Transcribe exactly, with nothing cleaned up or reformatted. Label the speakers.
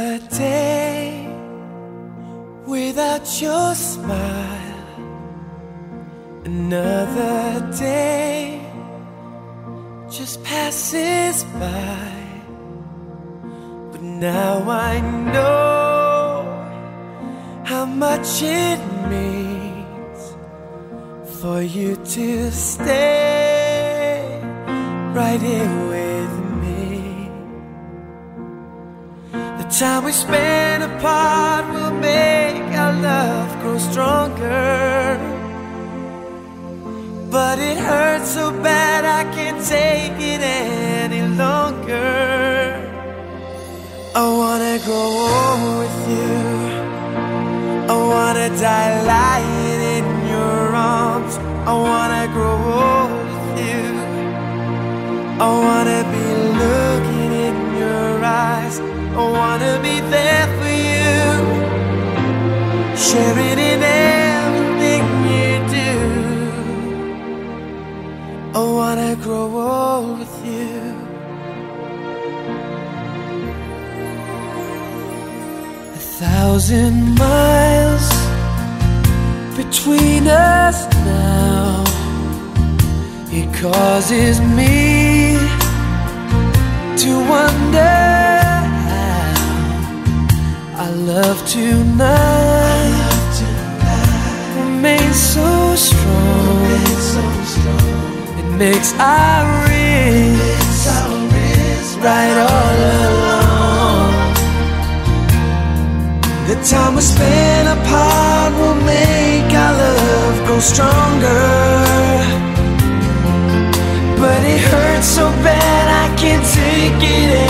Speaker 1: Another day without your smile. Another day just passes by. But now I know how much it means for you to stay right here with me. The time we spend apart will make our love grow stronger. But it hurts so bad I can't take it any longer. I wanna grow old with you. I wanna die lying in your arms. I wanna grow old with you. I wanna be looking in your eyes. I wanna be there for you, sharing in everything you do. I wanna grow old with you. A thousand miles between us now. It causes me to wonder how our love tonight remains so strong. It makes our wrists right all along. The time we spend apart will make our love grow stronger. But it hurts so bad I can't take it